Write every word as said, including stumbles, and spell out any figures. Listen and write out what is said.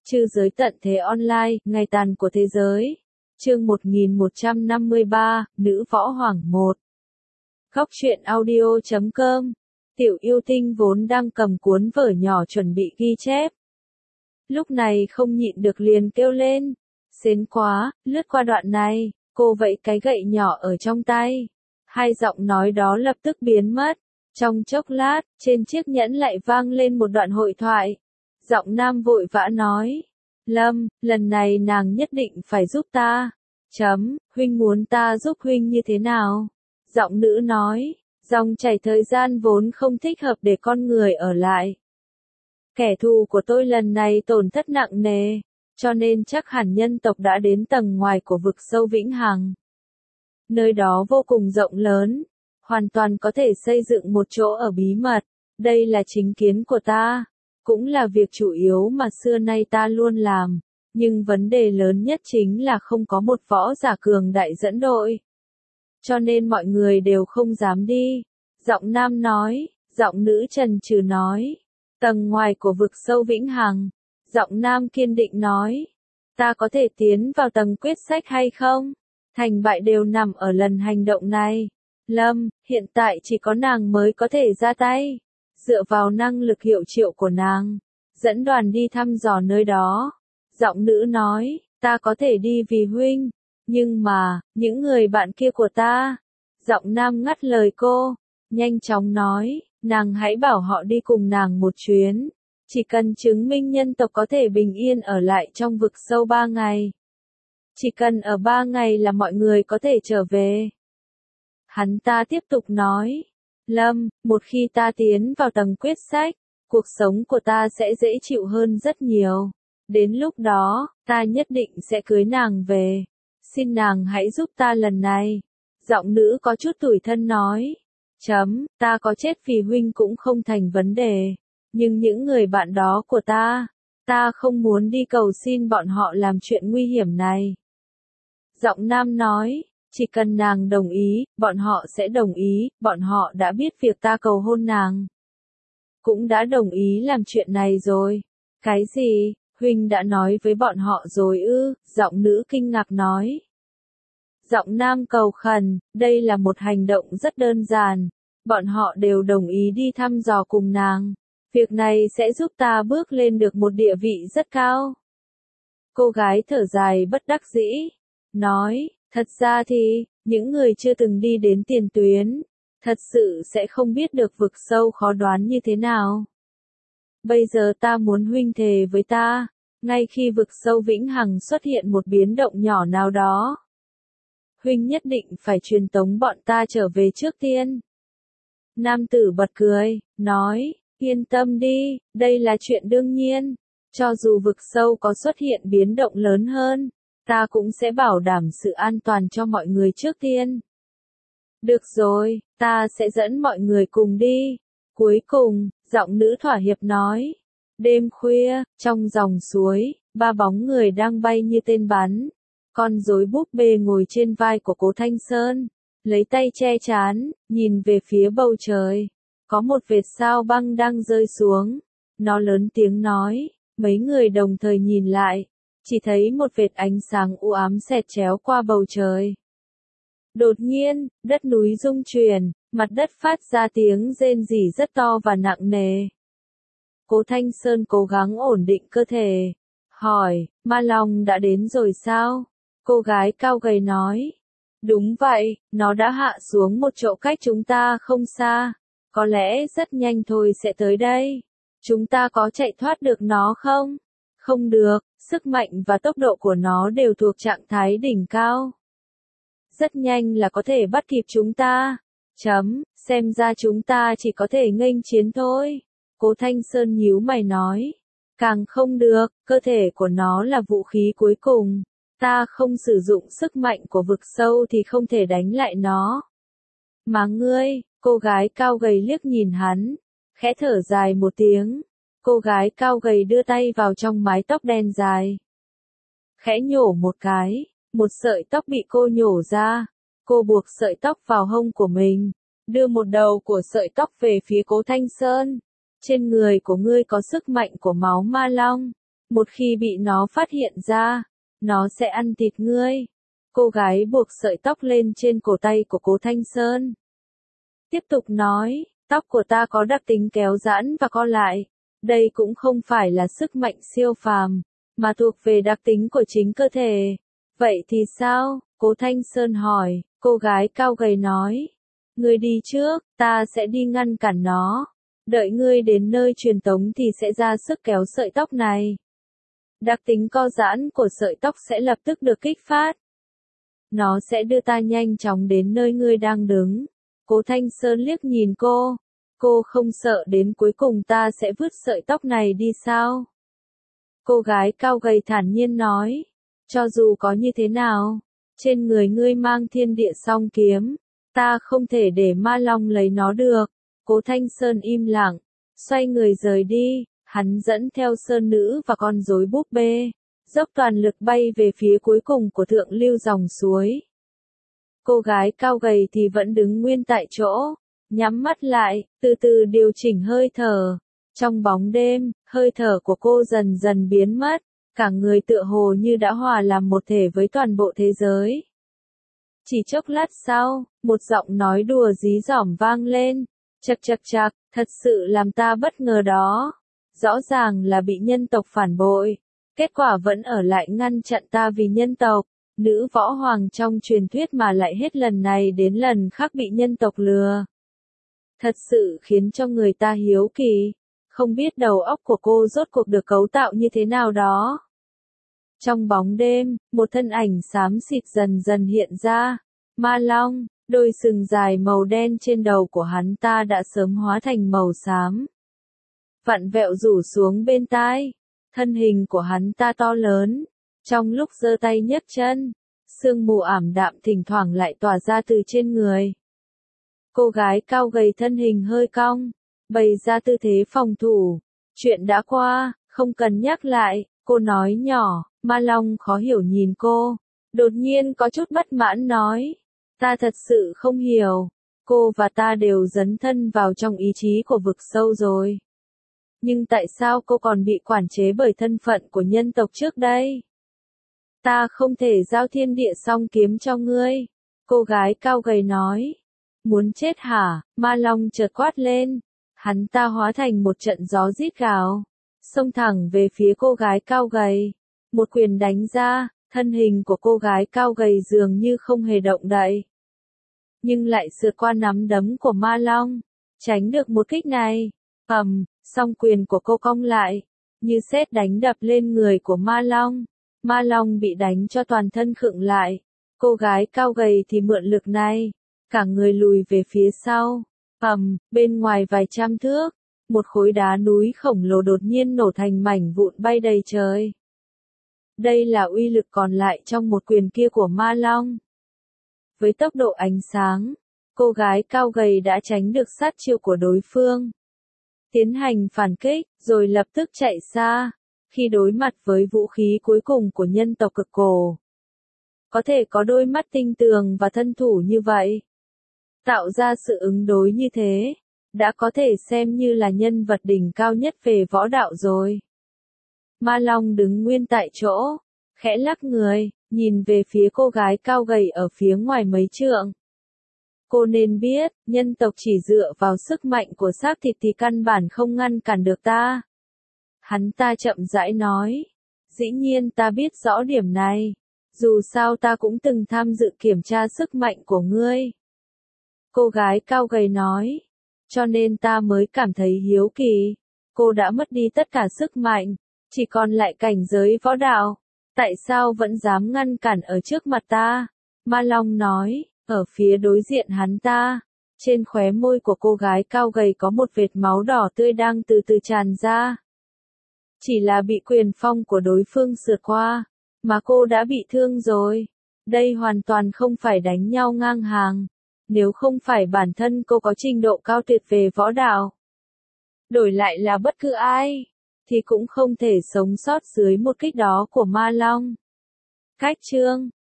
Trư giới tận thế online, ngày tàn của thế giới. Chương một nghìn một trăm năm mươi ba, Nữ võ hoàng một. Góc truyện audio chấm com. Tiểu yêu tinh vốn đang cầm cuốn vở nhỏ chuẩn bị ghi chép. Lúc này không nhịn được liền kêu lên. Xến quá, lướt qua đoạn này, cô vẫy cái gậy nhỏ ở trong tay. Hai giọng nói đó lập tức biến mất. Trong chốc lát, trên chiếc nhẫn lại vang lên một đoạn hội thoại. Giọng nam vội vã nói. Lâm, lần này nàng nhất định phải giúp ta. Chấm, huynh muốn ta giúp huynh như thế nào? Giọng nữ nói. Dòng chảy thời gian vốn không thích hợp để con người ở lại. Kẻ thù của tôi lần này tổn thất nặng nề, cho nên chắc hẳn nhân tộc đã đến tầng ngoài của vực sâu vĩnh hằng. Nơi đó vô cùng rộng lớn, hoàn toàn có thể xây dựng một chỗ ở bí mật. Đây là chính kiến của ta, cũng là việc chủ yếu mà xưa nay ta luôn làm, nhưng vấn đề lớn nhất chính là không có một võ giả cường đại dẫn đội. Cho nên mọi người đều không dám đi. Giọng nam nói, giọng nữ chần chừ nói. Tầng ngoài của vực sâu vĩnh hằng. Giọng nam kiên định nói. Ta có thể tiến vào tầng quyết sách hay không? Thành bại đều nằm ở lần hành động này. Lâm, hiện tại chỉ có nàng mới có thể ra tay. Dựa vào năng lực hiệu triệu của nàng. Dẫn đoàn đi thăm dò nơi đó. Giọng nữ nói, ta có thể đi vì huynh. Nhưng mà, những người bạn kia của ta. Giọng nam ngắt lời cô. Nhanh chóng nói, nàng hãy bảo họ đi cùng nàng một chuyến. Chỉ cần chứng minh nhân tộc có thể bình yên ở lại trong vực sâu ba ngày. Chỉ cần ở ba ngày là mọi người có thể trở về. Hắn ta tiếp tục nói. Lâm, một khi ta tiến vào tầng quyết sách, cuộc sống của ta sẽ dễ chịu hơn rất nhiều. Đến lúc đó, ta nhất định sẽ cưới nàng về. Xin nàng hãy giúp ta lần này. Giọng nữ có chút tủi thân nói. Chấm, ta có chết vì huynh cũng không thành vấn đề. Nhưng những người bạn đó của ta, ta không muốn đi cầu xin bọn họ làm chuyện nguy hiểm này. Giọng nam nói, chỉ cần nàng đồng ý, bọn họ sẽ đồng ý, bọn họ đã biết việc ta cầu hôn nàng. Cũng đã đồng ý làm chuyện này rồi. Cái gì, huynh đã nói với bọn họ rồi ư? Giọng nữ kinh ngạc nói. Giọng nam cầu khẩn, đây là một hành động rất đơn giản. Bọn họ đều đồng ý đi thăm dò cùng nàng. Việc này sẽ giúp ta bước lên được một địa vị rất cao. Cô gái thở dài bất đắc dĩ. Nói, thật ra thì, những người chưa từng đi đến tiền tuyến, thật sự sẽ không biết được vực sâu khó đoán như thế nào. Bây giờ ta muốn huynh thề với ta, ngay khi vực sâu vĩnh hằng xuất hiện một biến động nhỏ nào đó. Huynh nhất định phải truyền tống bọn ta trở về trước tiên. Nam tử bật cười, nói, yên tâm đi, đây là chuyện đương nhiên. Cho dù vực sâu có xuất hiện biến động lớn hơn, ta cũng sẽ bảo đảm sự an toàn cho mọi người trước tiên. Được rồi, ta sẽ dẫn mọi người cùng đi. Cuối cùng, giọng nữ thỏa hiệp nói. Đêm khuya, trong dòng suối, ba bóng người đang bay như tên bắn. Con rối búp bê ngồi trên vai của Cố Thanh Sơn, lấy tay che trán, nhìn về phía bầu trời. Có một vệt sao băng đang rơi xuống. Nó lớn tiếng nói, mấy người đồng thời nhìn lại, chỉ thấy một vệt ánh sáng u ám xẹt chéo qua bầu trời. Đột nhiên, đất núi rung chuyển, mặt đất phát ra tiếng rên rỉ rất to và nặng nề. Cố Thanh Sơn cố gắng ổn định cơ thể, hỏi, Ma Long đã đến rồi sao? Cô gái cao gầy nói, đúng vậy, nó đã hạ xuống một chỗ cách chúng ta không xa, có lẽ rất nhanh thôi sẽ tới đây. Chúng ta có chạy thoát được nó không? Không được, sức mạnh và tốc độ của nó đều thuộc trạng thái đỉnh cao. Rất nhanh là có thể bắt kịp chúng ta. Chấm, xem ra chúng ta chỉ có thể nghênh chiến thôi. Cố Thanh Sơn nhíu mày nói. Càng không được, cơ thể của nó là vũ khí cuối cùng. Ta không sử dụng sức mạnh của vực sâu thì không thể đánh lại nó. Mà ngươi, cô gái cao gầy liếc nhìn hắn, khẽ thở dài một tiếng. Cô gái cao gầy đưa tay vào trong mái tóc đen dài. Khẽ nhổ một cái, một sợi tóc bị cô nhổ ra. Cô buộc sợi tóc vào hông của mình, đưa một đầu của sợi tóc về phía Cố Thanh Sơn. Trên người của ngươi có sức mạnh của máu ma long. Một khi bị nó phát hiện ra, nó sẽ ăn thịt ngươi. Cô gái buộc sợi tóc lên trên cổ tay của Cố Thanh Sơn. Tiếp tục nói, tóc của ta có đặc tính kéo giãn và co lại. Đây cũng không phải là sức mạnh siêu phàm, mà thuộc về đặc tính của chính cơ thể. Vậy thì sao? Cố Thanh Sơn hỏi. Cô gái cao gầy nói. Ngươi đi trước, ta sẽ đi ngăn cản nó. Đợi ngươi đến nơi truyền tống thì sẽ ra sức kéo sợi tóc này. Đặc tính co giãn của sợi tóc sẽ lập tức được kích phát. Nó sẽ đưa ta nhanh chóng đến nơi ngươi đang đứng. Cố Thanh Sơn liếc nhìn cô. Cô không sợ đến cuối cùng ta sẽ vứt sợi tóc này đi sao? Cô gái cao gầy thản nhiên nói. Cho dù có như thế nào, trên người ngươi mang thiên địa song kiếm, ta không thể để ma long lấy nó được. Cố Thanh Sơn im lặng, xoay người rời đi, hắn dẫn theo sơn nữ và con rối búp bê, dốc toàn lực bay về phía cuối cùng của thượng lưu dòng suối. Cô gái cao gầy thì vẫn đứng nguyên tại chỗ, nhắm mắt lại, từ từ điều chỉnh hơi thở. Trong bóng đêm, hơi thở của cô dần dần biến mất, cả người tựa hồ như đã hòa làm một thể với toàn bộ thế giới. Chỉ chốc lát sau, một giọng nói đùa dí dỏm vang lên. Chậc chậc chậc, thật sự làm ta bất ngờ đó. Rõ ràng là bị nhân tộc phản bội. Kết quả vẫn ở lại ngăn chặn ta vì nhân tộc. Nữ võ hoàng trong truyền thuyết mà lại hết lần này đến lần khác bị nhân tộc lừa. Thật sự khiến cho người ta hiếu kỳ. Không biết đầu óc của cô rốt cuộc được cấu tạo như thế nào đó. Trong bóng đêm, một thân ảnh xám xịt dần dần hiện ra. Ma Long, đôi sừng dài màu đen trên đầu của hắn ta đã sớm hóa thành màu xám. Vặn vẹo rủ xuống bên tai. Thân hình của hắn ta to lớn. Trong lúc giơ tay nhấc chân, sương mù ảm đạm thỉnh thoảng lại tỏa ra từ trên người. Cô gái cao gầy thân hình hơi cong, bày ra tư thế phòng thủ. Chuyện đã qua, không cần nhắc lại, cô nói nhỏ. Ma Long khó hiểu nhìn cô, đột nhiên có chút bất mãn nói. Ta thật sự không hiểu, cô và ta đều dấn thân vào trong ý chí của vực sâu rồi. Nhưng tại sao cô còn bị quản chế bởi thân phận của nhân tộc trước đây? Ta không thể giao thiên địa song kiếm cho ngươi. Cô gái cao gầy nói. Muốn chết hả? Ma Long chợt quát lên. Hắn ta hóa thành một trận gió rít gào, xông thẳng về phía cô gái cao gầy. Một quyền đánh ra, thân hình của cô gái cao gầy dường như không hề động đậy. Nhưng lại sượt qua nắm đấm của Ma Long, tránh được một kích này. Ầm, song quyền của cô cong lại, như sét đánh đập lên người của Ma Long. Ma Long bị đánh cho toàn thân khựng lại. Cô gái cao gầy thì mượn lực này, cả người lùi về phía sau. Ầm, bên ngoài vài trăm thước, một khối đá núi khổng lồ đột nhiên nổ thành mảnh vụn bay đầy trời. Đây là uy lực còn lại trong một quyền kia của Ma Long. Với tốc độ ánh sáng, cô gái cao gầy đã tránh được sát chiêu của đối phương. Tiến hành phản kích, rồi lập tức chạy xa, khi đối mặt với vũ khí cuối cùng của nhân tộc cực cổ. Có thể có đôi mắt tinh tường và thân thủ như vậy, tạo ra sự ứng đối như thế, đã có thể xem như là nhân vật đỉnh cao nhất về võ đạo rồi. Ma Long đứng nguyên tại chỗ, khẽ lắc người, nhìn về phía cô gái cao gầy ở phía ngoài mấy trượng. Cô nên biết, nhân tộc chỉ dựa vào sức mạnh của xác thịt thì căn bản không ngăn cản được ta. Hắn ta chậm rãi nói. Dĩ nhiên ta biết rõ điểm này. Dù sao ta cũng từng tham dự kiểm tra sức mạnh của ngươi. Cô gái cao gầy nói. Cho nên ta mới cảm thấy hiếu kỳ. Cô đã mất đi tất cả sức mạnh, chỉ còn lại cảnh giới võ đạo. Tại sao vẫn dám ngăn cản ở trước mặt ta? Ma Long nói. Ở phía đối diện hắn ta, trên khóe môi của cô gái cao gầy có một vệt máu đỏ tươi đang từ từ tràn ra. Chỉ là bị quyền phong của đối phương sượt qua, mà cô đã bị thương rồi. Đây hoàn toàn không phải đánh nhau ngang hàng. Nếu không phải bản thân cô có trình độ cao tuyệt về võ đạo, đổi lại là bất cứ ai, thì cũng không thể sống sót dưới một kích đó của Ma Long. Cách chương